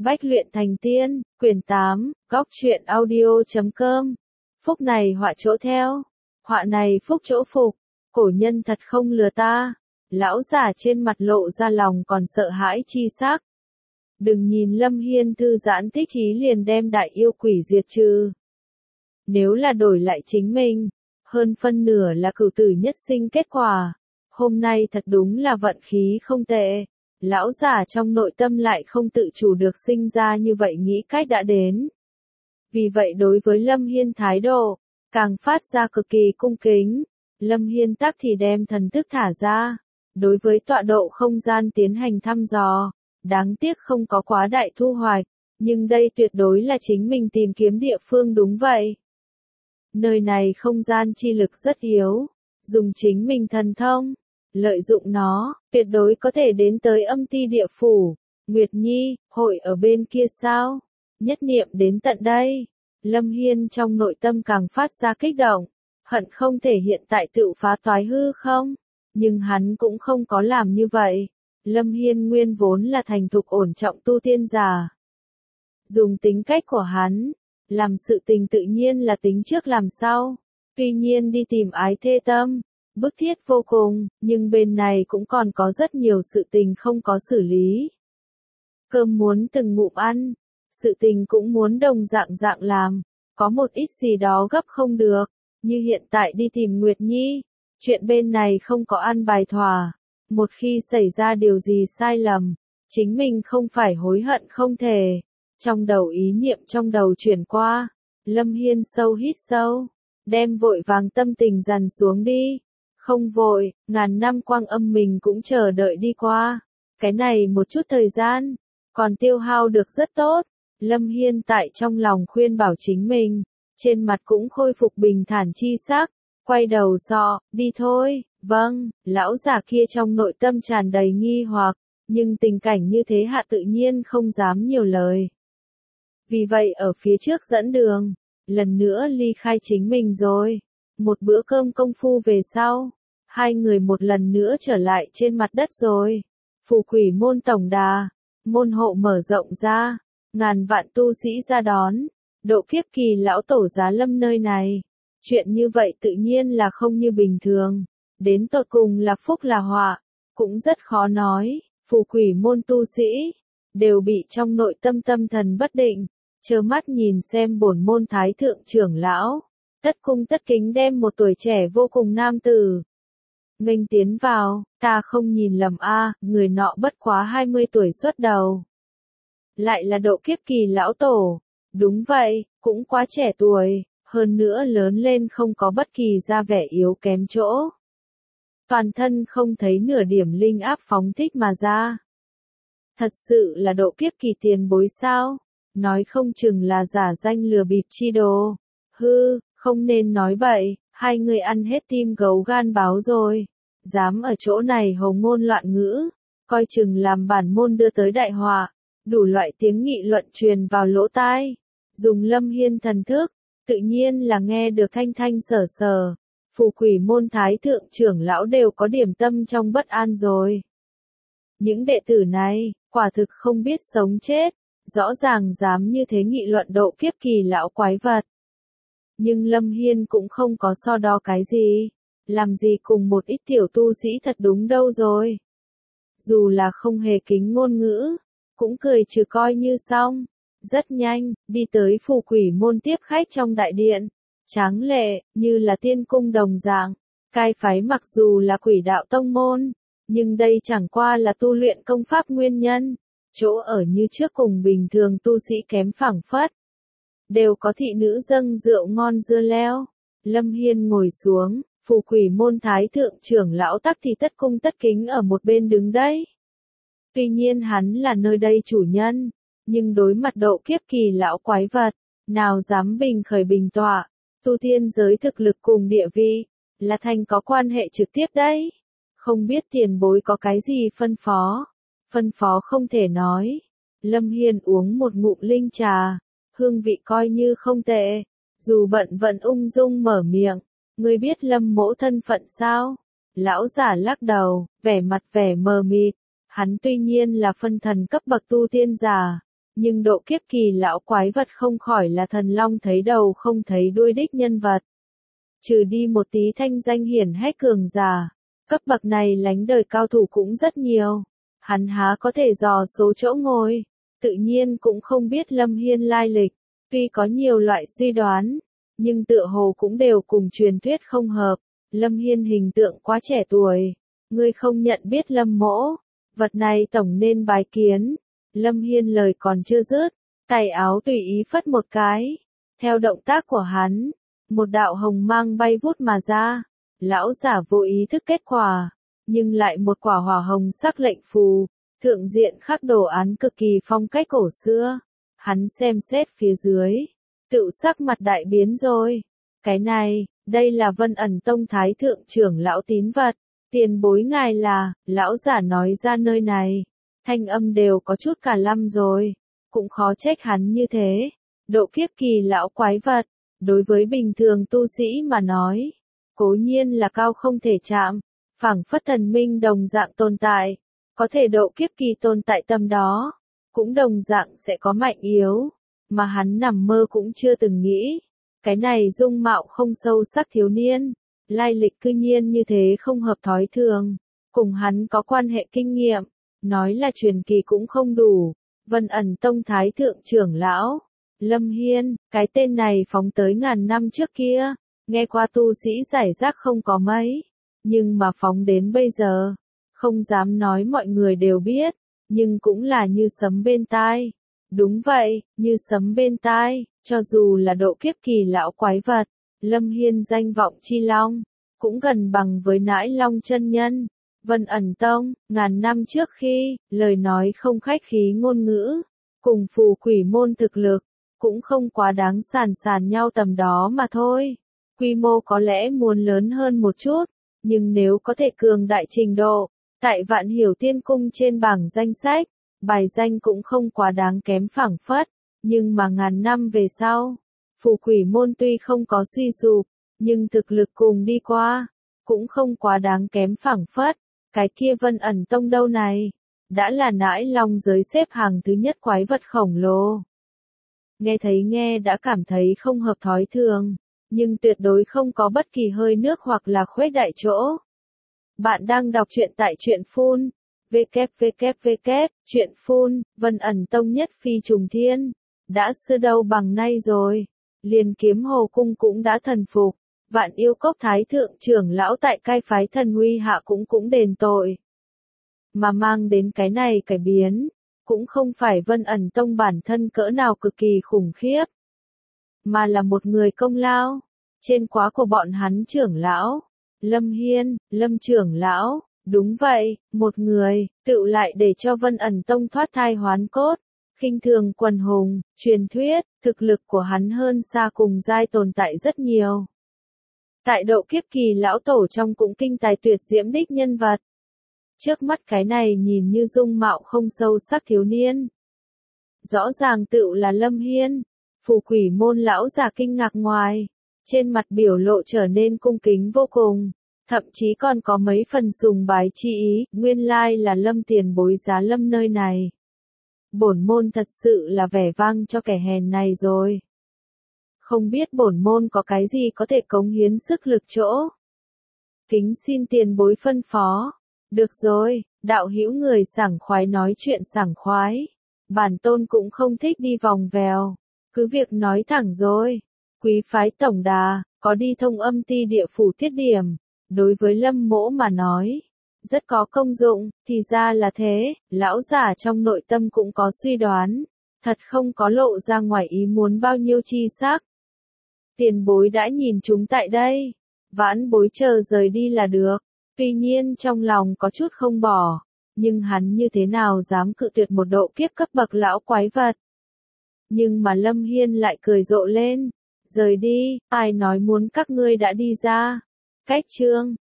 Bách luyện thành tiên, quyển 8, góc truyện audio.com. Phúc này họa chỗ theo, họa này phúc chỗ phục, cổ nhân thật không lừa ta. Lão giả trên mặt lộ ra lòng còn sợ hãi chi sắc. Đừng nhìn Lâm Hiên thư giãn thích ý liền đem đại yêu quỷ diệt trừ. Nếu là đổi lại chính mình, hơn phân nửa là cửu tử nhất sinh kết quả. Hôm nay thật đúng là vận khí không tệ. Lão giả trong nội tâm lại không tự chủ được sinh ra như vậy nghĩ cách đã đến. Vì vậy đối với Lâm Hiên thái độ, càng phát ra cực kỳ cung kính. Lâm Hiên tắc thì đem thần thức thả ra. Đối với tọa độ không gian tiến hành thăm dò. Đáng tiếc không có quá đại thu hoạch. Nhưng đây tuyệt đối là chính mình tìm kiếm địa phương đúng vậy. Nơi này không gian chi lực rất yếu. Dùng chính mình thần thông. Lợi dụng nó, tuyệt đối có thể đến tới âm ti địa phủ. Nguyệt Nhi, hội ở bên kia sao? Nhất niệm đến tận đây. Lâm Hiên trong nội tâm càng phát ra kích động. Hận không thể hiện tại tự phá toái hư không? Nhưng hắn cũng không có làm như vậy. Lâm Hiên nguyên vốn là thành thục ổn trọng tu tiên giả. Dùng tính cách của hắn, làm sự tình tự nhiên là tính trước làm sau. Tuy nhiên đi tìm ái thê tâm, bức thiết vô cùng, nhưng bên này cũng còn có rất nhiều sự tình không có xử lý. Cơm muốn từng ngụm ăn, sự tình cũng muốn đồng dạng làm, có một ít gì đó gấp không được, như hiện tại đi tìm Nguyệt Nhi, chuyện bên này không có ăn bài thỏa, một khi xảy ra điều gì sai lầm, chính mình không phải hối hận không thể. Trong đầu ý niệm trong đầu chuyển qua, Lâm Hiên sâu hít sâu, đem vội vàng tâm tình dằn xuống đi. Không vội, ngàn năm quang âm mình cũng chờ đợi đi qua. Cái này một chút thời gian, còn tiêu hao được rất tốt. Lâm Hiên tại trong lòng khuyên bảo chính mình, trên mặt cũng khôi phục bình thản chi sắc. Quay đầu dọ, đi thôi, vâng, lão già kia trong nội tâm tràn đầy nghi hoặc, nhưng tình cảnh như thế hạ tự nhiên không dám nhiều lời. Vì vậy ở phía trước dẫn đường, lần nữa ly khai chính mình rồi. Một bữa cơm công phu về sau, hai người một lần nữa trở lại trên mặt đất rồi. Phù quỷ môn tổng đà, môn hộ mở rộng ra, ngàn vạn tu sĩ ra đón, độ kiếp kỳ lão tổ giá lâm nơi này. Chuyện như vậy tự nhiên là không như bình thường, đến tột cùng là phúc là họa, cũng rất khó nói. Phù quỷ môn tu sĩ, đều bị trong nội tâm tâm thần bất định, trơ mắt nhìn xem bổn môn thái thượng trưởng lão. Tất cung tất kính đem một tuổi trẻ vô cùng nam tử nghênh tiến vào, ta không nhìn lầm a, người nọ bất quá 20 tuổi xuất đầu. Lại là độ kiếp kỳ lão tổ, đúng vậy, cũng quá trẻ tuổi, hơn nữa lớn lên không có bất kỳ ra vẻ yếu kém chỗ. Toàn thân không thấy nửa điểm linh áp phóng thích mà ra. Thật sự là độ kiếp kỳ tiền bối sao, nói không chừng là giả danh lừa bịp chi đồ. Hư, không nên nói bậy, hai người ăn hết tim gấu gan báo rồi. Dám ở chỗ này hầu ngôn loạn ngữ, coi chừng làm bản môn đưa tới đại họa. Đủ loại tiếng nghị luận truyền vào lỗ tai. Dùng Lâm Hiên thần thức, tự nhiên là nghe được thanh thanh sở sở. Phù quỷ môn thái thượng trưởng lão đều có điểm tâm trong bất an rồi. Những đệ tử này, quả thực không biết sống chết, rõ ràng dám như thế nghị luận độ kiếp kỳ lão quái vật. Nhưng Lâm Hiên cũng không có so đo cái gì, làm gì cùng một ít tiểu tu sĩ thật đúng đâu rồi. Dù là không hề kính ngôn ngữ, cũng cười trừ coi như xong. Rất nhanh, đi tới phù quỷ môn tiếp khách trong đại điện, tráng lệ, như là tiên cung đồng dạng. Cai phái mặc dù là quỷ đạo tông môn, nhưng đây chẳng qua là tu luyện công pháp nguyên nhân, chỗ ở như trước cùng bình thường tu sĩ kém phảng phất. Đều có thị nữ dâng rượu ngon dưa leo. Lâm Hiên ngồi xuống, phù quỷ môn thái thượng trưởng lão tắc thì tất cung tất kính ở một bên đứng đấy. Tuy nhiên hắn là nơi đây chủ nhân, nhưng đối mặt độ kiếp kỳ lão quái vật, nào dám bình khởi bình tọa. Tu tiên giới thực lực cùng địa vị, là thành có quan hệ trực tiếp đấy. Không biết tiền bối có cái gì phân phó. Phân phó không thể nói. Lâm Hiên uống một ngụm linh trà, hương vị coi như không tệ. Dù bận vẫn ung dung mở miệng, ngươi biết Lâm mỗ thân phận sao? Lão giả lắc đầu, vẻ mặt vẻ mờ mịt. Hắn tuy nhiên là phân thần cấp bậc tu tiên giả, Nhưng độ kiếp kỳ lão quái vật không khỏi là thần long thấy đầu không thấy đuôi đích nhân vật. Trừ đi một tí thanh danh hiển hách cường giả, cấp bậc này lánh đời cao thủ cũng rất nhiều. Hắn há có thể dò số chỗ ngồi, tự nhiên cũng không biết Lâm Hiên lai lịch. Tuy có nhiều loại suy đoán, nhưng tựa hồ cũng đều cùng truyền thuyết không hợp. Lâm Hiên hình tượng quá trẻ tuổi, ngươi không nhận biết Lâm mỗ, vật này tổng nên bái kiến. Lâm Hiên lời còn chưa dứt, tay áo tùy ý phất một cái. Theo động tác của hắn, một đạo hồng mang bay vút mà ra. Lão giả vô ý thức kết quả, nhưng lại một quả hỏa hồng sắc lệnh phù, thượng diện khắc đồ án cực kỳ phong cách cổ xưa. Hắn xem xét phía dưới, tự sắc mặt đại biến rồi. Cái này, đây là Vân Ẩn Tông Thái Thượng trưởng lão tín vật. Tiền bối ngài là, lão giả nói ra nơi này. Thanh âm đều có chút cả lăm rồi. Cũng khó trách hắn như thế. Độ kiếp kỳ lão quái vật, đối với bình thường tu sĩ mà nói, cố nhiên là cao không thể chạm, phảng phất thần minh đồng dạng tồn tại. Có thể độ kiếp kỳ tồn tại tâm đó, cũng đồng dạng sẽ có mạnh yếu, mà hắn nằm mơ cũng chưa từng nghĩ. Cái này dung mạo không sâu sắc thiếu niên, lai lịch cư nhiên như thế không hợp thói thường, cùng hắn có quan hệ kinh nghiệm, nói là truyền kỳ cũng không đủ. Vân Ẩn Tông Thái Thượng trưởng lão, Lâm Hiên, cái tên này phóng tới ngàn năm trước kia, nghe qua tu sĩ giải rác không có mấy, nhưng mà phóng đến bây giờ, không dám nói mọi người đều biết, nhưng cũng là như sấm bên tai. Đúng vậy, như sấm bên tai, cho dù là độ kiếp kỳ lão quái vật, Lâm Hiên danh vọng chi long, cũng gần bằng với nãi long chân nhân. Vân Ẩn Tông, ngàn năm trước khi, lời nói không khách khí ngôn ngữ, cùng phù quỷ môn thực lực, cũng không quá đáng sàn nhau tầm đó mà thôi. Quy mô có lẽ muốn lớn hơn một chút, nhưng nếu có thể cường đại trình độ, tại Vạn Hiểu Tiên Cung trên bảng danh sách, bài danh cũng không quá đáng kém phảng phất, nhưng mà ngàn năm về sau, phù quỷ môn tuy không có suy sụp, nhưng thực lực cùng đi qua, cũng không quá đáng kém phảng phất. Cái kia Vân Ẩn Tông đâu này, đã là nãi long giới xếp hàng thứ nhất quái vật khổng lồ. Nghe thấy nghe đã cảm thấy không hợp thói thường, nhưng tuyệt đối không có bất kỳ hơi nước hoặc là khuếch đại chỗ. Bạn đang đọc truyện tại truyện phun, truyện phun, Vân Ẩn Tông nhất phi trùng thiên, đã xưa đâu bằng nay rồi, liền Kiếm Hồ Cung cũng đã thần phục. Vạn Yêu Cốc Thái Thượng trưởng lão tại cai phái thần huy hạ cũng đền tội. Mà mang đến cái này cải biến, cũng không phải Vân Ẩn Tông bản thân cỡ nào cực kỳ khủng khiếp, mà là một người công lao, trên quá của bọn hắn trưởng lão, Lâm Hiên, Lâm trưởng lão, đúng vậy, một người, tự lại để cho Vân Ẩn Tông thoát thai hoán cốt, khinh thường quần hùng, truyền thuyết, thực lực của hắn hơn xa cùng giai tồn tại rất nhiều. Tại độ kiếp kỳ lão tổ trong cũng kinh tài tuyệt diễm đích nhân vật. Trước mắt cái này nhìn như dung mạo không sâu sắc thiếu niên. Rõ ràng tựu là Lâm Hiên, phù quỷ môn lão già kinh ngạc ngoài. Trên mặt biểu lộ trở nên cung kính vô cùng. Thậm chí còn có mấy phần sùng bái chi ý, nguyên lai là Lâm tiền bối giá Lâm nơi này. Bổn môn thật sự là vẻ vang cho kẻ hèn này rồi. Không biết bổn môn có cái gì có thể cống hiến sức lực chỗ. Kính xin tiền bối phân phó. Được rồi, đạo hữu người sảng khoái nói chuyện sảng khoái. Bản tôn cũng không thích đi vòng vèo. Cứ việc nói thẳng rồi. Quý phái tổng đà, có đi thông âm ti địa phủ tiết điểm. Đối với Lâm mỗ mà nói, rất có công dụng, thì ra là thế, lão giả trong nội tâm cũng có suy đoán. Thật không có lộ ra ngoài ý muốn bao nhiêu chi sắc. Tiền bối đã nhìn chúng tại đây, vãn bối chờ rời đi là được. Tuy nhiên trong lòng có chút không bỏ, nhưng hắn như thế nào dám cự tuyệt một độ kiếp cấp bậc lão quái vật. Nhưng mà Lâm Hiên lại cười rộ lên, rời đi, ai nói muốn các ngươi đã đi ra. Cách chương